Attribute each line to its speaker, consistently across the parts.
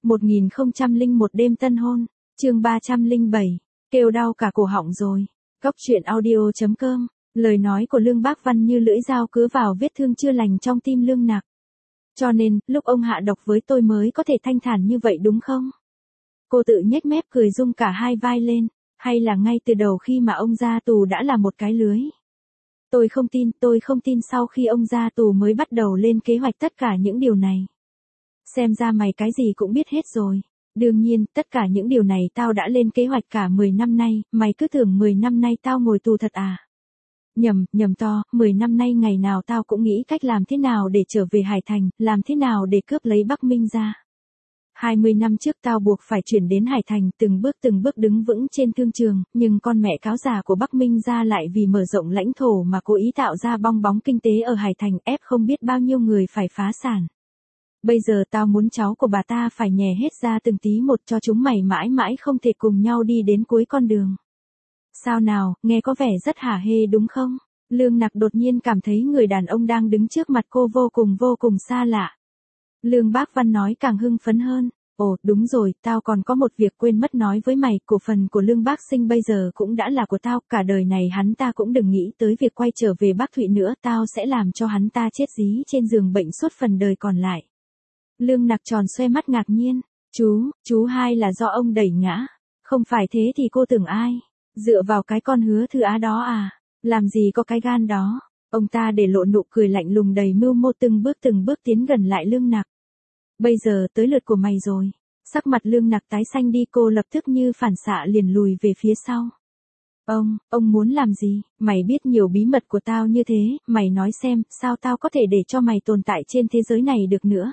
Speaker 1: 1001 đêm tân hôn, chương 307, kêu đau cả cổ họng rồi. Cóc truyện audio.com, lời nói của Lương Bác Văn như lưỡi dao cứa vào vết thương chưa lành trong tim Lương Nặc. Cho nên, lúc ông hạ độc với tôi mới có thể thanh thản như vậy đúng không? Cô tự nhếch mép cười rung cả hai vai lên, hay là ngay từ đầu khi mà ông ra tù đã là một cái lưới? Tôi không tin sau khi ông ra tù mới bắt đầu lên kế hoạch tất cả những điều này. Xem ra mày cái gì cũng biết hết rồi. Đương nhiên, tất cả những điều này tao đã lên kế hoạch cả 10 năm nay, mày cứ tưởng 10 năm nay tao ngồi tù thật à? Nhầm to, 10 năm nay ngày nào tao cũng nghĩ cách làm thế nào để trở về Hải Thành, làm thế nào để cướp lấy Bắc Minh ra. 20 năm trước tao buộc phải chuyển đến Hải Thành, từng bước đứng vững trên thương trường, nhưng con mẹ cáo già của Bắc Minh ra lại vì mở rộng lãnh thổ mà cố ý tạo ra bong bóng kinh tế ở Hải Thành, ép không biết bao nhiêu người phải phá sản. Bây giờ tao muốn cháu của bà ta phải nhè hết ra từng tí một cho chúng mày mãi mãi không thể cùng nhau đi đến cuối con đường. Sao nào, nghe có vẻ rất hả hê đúng không? Lương Nặc đột nhiên cảm thấy người đàn ông đang đứng trước mặt cô vô cùng xa lạ. Lương Bác Văn nói càng hưng phấn hơn. Ồ, đúng rồi, tao còn có một việc quên mất nói với mày, cổ phần của Lương Bác Sinh bây giờ cũng đã là của tao, cả đời này hắn ta cũng đừng nghĩ tới việc quay trở về Bắc Thụy nữa, tao sẽ làm cho hắn ta chết dí trên giường bệnh suốt phần đời còn lại. Lương Nặc tròn xoe mắt ngạc nhiên, chú hai là do ông đẩy ngã, không phải thế thì cô tưởng ai? Dựa vào cái con Hứa Thư Á đó à? Làm gì có cái gan đó? Ông ta để lộ nụ cười lạnh lùng đầy mưu mô từng bước tiến gần lại Lương Nặc. Bây giờ tới lượt của mày rồi. Sắc mặt Lương Nặc tái xanh đi, cô lập tức như phản xạ liền lùi về phía sau. Ông muốn làm gì? Mày biết nhiều bí mật của tao như thế, mày nói xem, sao tao có thể để cho mày tồn tại trên thế giới này được nữa?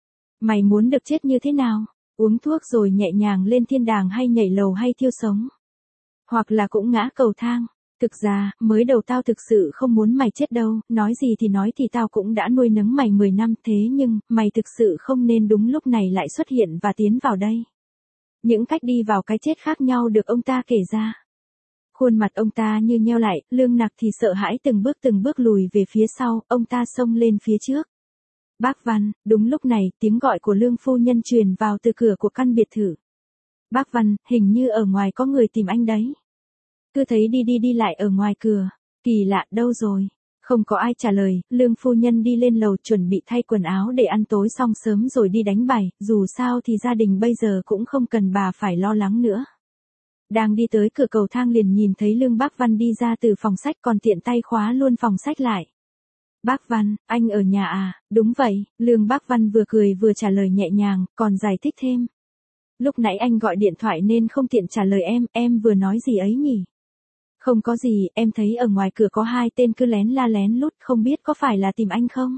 Speaker 1: Mày muốn được chết như thế nào? Uống thuốc rồi nhẹ nhàng lên thiên đàng hay nhảy lầu hay thiêu sống? Hoặc là cũng ngã cầu thang? Thực ra, mới đầu tao thực sự không muốn mày chết đâu, nói gì thì nói thì tao cũng đã nuôi nấng mày 10 năm, thế nhưng, mày thực sự không nên đúng lúc này lại xuất hiện và tiến vào đây. Những cách đi vào cái chết khác nhau được ông ta kể ra. Khuôn mặt ông ta như nheo lại, Lương Nặc thì sợ hãi từng bước lùi về phía sau, ông ta xông lên phía trước. Bác Văn, đúng lúc này, tiếng gọi của Lương phu nhân truyền vào từ cửa của căn biệt thự. Bác Văn, hình như ở ngoài có người tìm anh đấy. Cứ thấy đi lại ở ngoài cửa. Kỳ lạ, đâu rồi? Không có ai trả lời, Lương phu nhân đi lên lầu chuẩn bị thay quần áo để ăn tối xong sớm rồi đi đánh bài, dù sao thì gia đình bây giờ cũng không cần bà phải lo lắng nữa. Đang đi tới cửa cầu thang liền nhìn thấy Lương Bác Văn đi ra từ phòng sách, còn tiện tay khóa luôn phòng sách lại. Bác Văn, anh ở nhà à? Đúng vậy, Lương Bác Văn vừa cười vừa trả lời nhẹ nhàng, còn giải thích thêm. Lúc nãy anh gọi điện thoại nên không tiện trả lời em vừa nói gì ấy nhỉ? Không có gì, em thấy ở ngoài cửa có hai tên cứ lén la lén lút, không biết có phải là tìm anh không?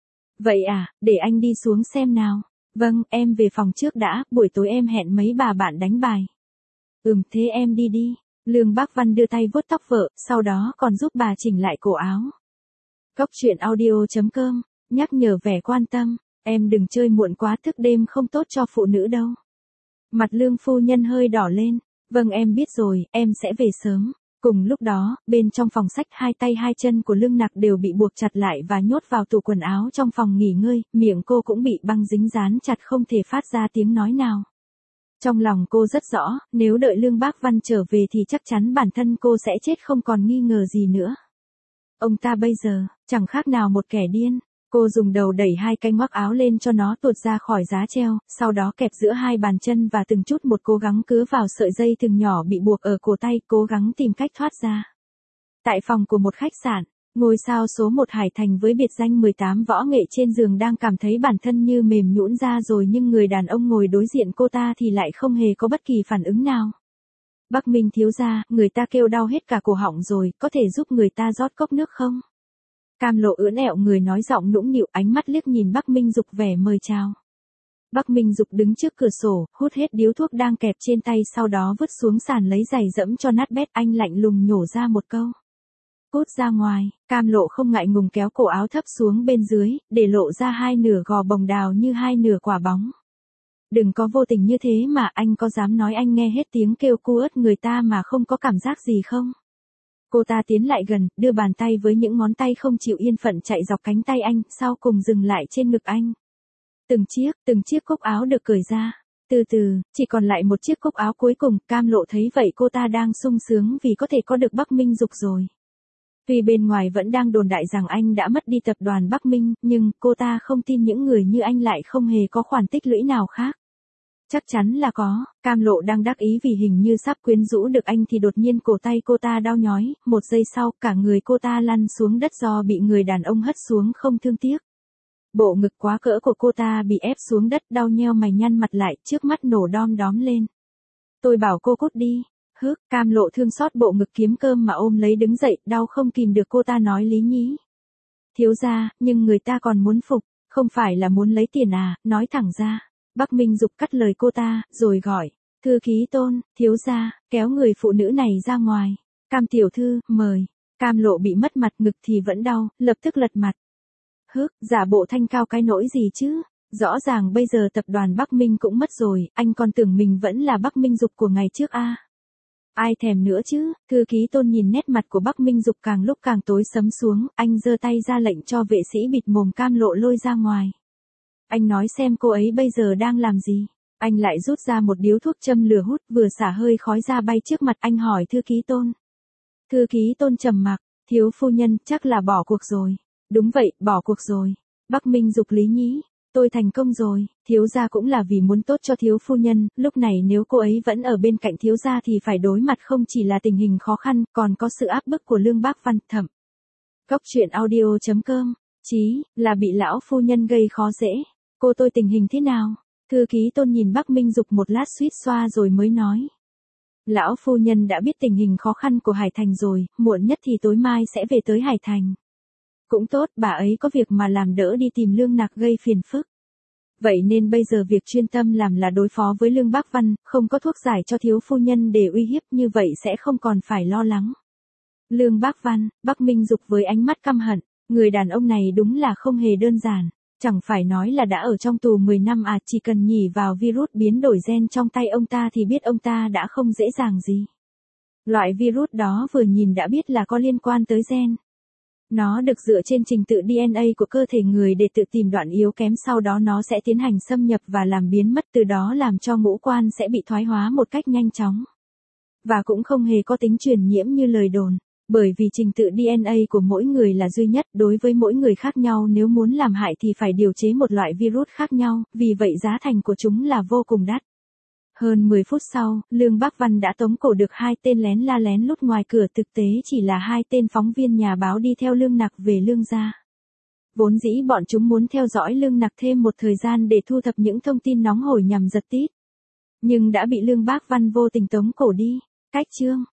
Speaker 1: Vậy à, để anh đi xuống xem nào. Vâng, em về phòng trước đã, buổi tối em hẹn mấy bà bạn đánh bài. Thế em đi. Lương Bác Văn đưa tay vuốt tóc vợ, sau đó còn giúp bà chỉnh lại cổ áo. Cóc truyện audio.com, nhắc nhở vẻ quan tâm, em đừng chơi muộn quá, thức đêm không tốt cho phụ nữ đâu. Mặt Lương phu nhân hơi đỏ lên, vâng em biết rồi, em sẽ về sớm. Cùng lúc đó, bên trong phòng sách, hai tay hai chân của Lương Nặc đều bị buộc chặt lại và nhốt vào tủ quần áo trong phòng nghỉ ngơi, miệng cô cũng bị băng dính dán chặt không thể phát ra tiếng nói nào. Trong lòng cô rất rõ, nếu đợi Lương Bác Văn trở về thì chắc chắn bản thân cô sẽ chết không còn nghi ngờ gì nữa. Ông ta bây giờ, chẳng khác nào một kẻ điên. Cô dùng đầu đẩy hai cái ngoắc áo lên cho nó tuột ra khỏi giá treo, sau đó kẹp giữa hai bàn chân và từng chút một cố gắng cứa vào sợi dây thừng nhỏ bị buộc ở cổ tay, cố gắng tìm cách thoát ra. Tại phòng của một khách sạn, ngôi sao số 1 Hải Thành với biệt danh 18 võ nghệ trên giường đang cảm thấy bản thân như mềm nhũn ra rồi, nhưng người đàn ông ngồi đối diện cô ta thì lại không hề có bất kỳ phản ứng nào. Bắc Minh thiếu gia, người ta kêu đau hết cả cổ họng rồi, có thể giúp người ta rót cốc nước không? Cam Lộ ưỡn ẹo người nói giọng nũng nịu, ánh mắt liếc nhìn Bắc Minh Dục vẻ mời chào. Bắc Minh Dục đứng trước cửa sổ, hút hết điếu thuốc đang kẹp trên tay, sau đó vứt xuống sàn lấy giày dẫm cho nát bét, anh lạnh lùng nhổ ra một câu. Cút ra ngoài. Cam Lộ không ngại ngùng kéo cổ áo thấp xuống bên dưới, để lộ ra hai nửa gò bồng đào như hai nửa quả bóng. Đừng có vô tình như thế mà, anh có dám nói anh nghe hết tiếng kêu cu ớt người ta mà không có cảm giác gì không? Cô ta tiến lại gần, đưa bàn tay với những ngón tay không chịu yên phận chạy dọc cánh tay anh, sau cùng dừng lại trên ngực anh. Từng chiếc cúc áo được cởi ra. Từ từ, chỉ còn lại một chiếc cúc áo cuối cùng, Cam Lộ thấy vậy cô ta đang sung sướng vì có thể có được Bắc Minh Dục rồi. Tuy bên ngoài vẫn đang đồn đại rằng anh đã mất đi tập đoàn Bắc Minh, nhưng cô ta không tin những người như anh lại không hề có khoản tích lũy nào khác. Chắc chắn là có, Cam Lộ đang đắc ý vì hình như sắp quyến rũ được anh thì đột nhiên cổ tay cô ta đau nhói, một giây sau cả người cô ta lăn xuống đất do bị người đàn ông hất xuống không thương tiếc. Bộ ngực quá cỡ của cô ta bị ép xuống đất, đau nheo mày nhăn mặt lại, trước mắt nổ đom đóm lên. Tôi bảo cô cút đi. Cam Lộ thương xót bộ ngực kiếm cơm mà ôm lấy đứng dậy, đau không kìm được cô ta nói lý nhí. Thiếu gia, nhưng người ta còn muốn phục, không phải là muốn lấy tiền à, nói thẳng ra. Bắc Minh Dục cắt lời cô ta, rồi gọi, thư ký Tôn, thiếu gia, kéo người phụ nữ này ra ngoài. Cam tiểu thư, mời. Cam Lộ bị mất mặt, ngực thì vẫn đau, lập tức lật mặt. Giả bộ thanh cao cái nỗi gì chứ? Rõ ràng bây giờ tập đoàn Bắc Minh cũng mất rồi, anh còn tưởng mình vẫn là Bắc Minh Dục của ngày trước à? Ai thèm nữa chứ? Thư ký Tôn nhìn nét mặt của Bắc Minh Dục càng lúc càng tối sẫm xuống, anh giơ tay ra lệnh cho vệ sĩ bịt mồm Cam Lộ lôi ra ngoài. Anh nói xem cô ấy bây giờ đang làm gì? Anh lại rút ra một điếu thuốc châm lửa hút, vừa xả hơi khói ra bay trước mặt anh hỏi Thư ký Tôn. Thư ký Tôn trầm mặc, thiếu phu nhân chắc là bỏ cuộc rồi. Đúng vậy, bỏ cuộc rồi. Bắc Minh Dục lý nhí. Tôi thành công rồi, thiếu gia cũng là vì muốn tốt cho thiếu phu nhân, lúc này nếu cô ấy vẫn ở bên cạnh thiếu gia thì phải đối mặt không chỉ là tình hình khó khăn, còn có sự áp bức của Lương Bác Văn thẩm. Cốc truyện audio.com, chí, là bị lão phu nhân gây khó dễ. Cô tôi tình hình thế nào? Thư ký Tôn nhìn Bắc Minh Dục một lát suýt xoa rồi mới nói. Lão phu nhân đã biết tình hình khó khăn của Hải Thành rồi, muộn nhất thì tối mai sẽ về tới Hải Thành. Cũng tốt, bà ấy có việc mà làm đỡ đi tìm Lương Nặc gây phiền phức. Vậy nên bây giờ việc chuyên tâm làm là đối phó với Lương Bác Văn, không có thuốc giải cho thiếu phu nhân để uy hiếp, như vậy sẽ không còn phải lo lắng. Lương Bác Văn, Bắc Minh Dục với ánh mắt căm hận, người đàn ông này đúng là không hề đơn giản, chẳng phải nói là đã ở trong tù 10 năm à, chỉ cần nhỉ vào virus biến đổi gen trong tay ông ta thì biết ông ta đã không dễ dàng gì. Loại virus đó vừa nhìn đã biết là có liên quan tới gen. Nó được dựa trên trình tự DNA của cơ thể người để tự tìm đoạn yếu kém, sau đó nó sẽ tiến hành xâm nhập và làm biến mất, từ đó làm cho ngũ quan sẽ bị thoái hóa một cách nhanh chóng. Và cũng không hề có tính truyền nhiễm như lời đồn, bởi vì trình tự DNA của mỗi người là duy nhất, đối với mỗi người khác nhau, nếu muốn làm hại thì phải điều chế một loại virus khác nhau, vì vậy giá thành của chúng là vô cùng đắt. Hơn 10 phút sau, Lương Bác Văn đã tống cổ được 2 tên lén lút ngoài cửa, thực tế chỉ là 2 tên phóng viên nhà báo đi theo Lương Nặc về Lương gia. Vốn dĩ bọn chúng muốn theo dõi Lương Nặc thêm một thời gian để thu thập những thông tin nóng hổi nhằm giật tít. Nhưng đã bị Lương Bác Văn vô tình tống cổ đi. Cách chương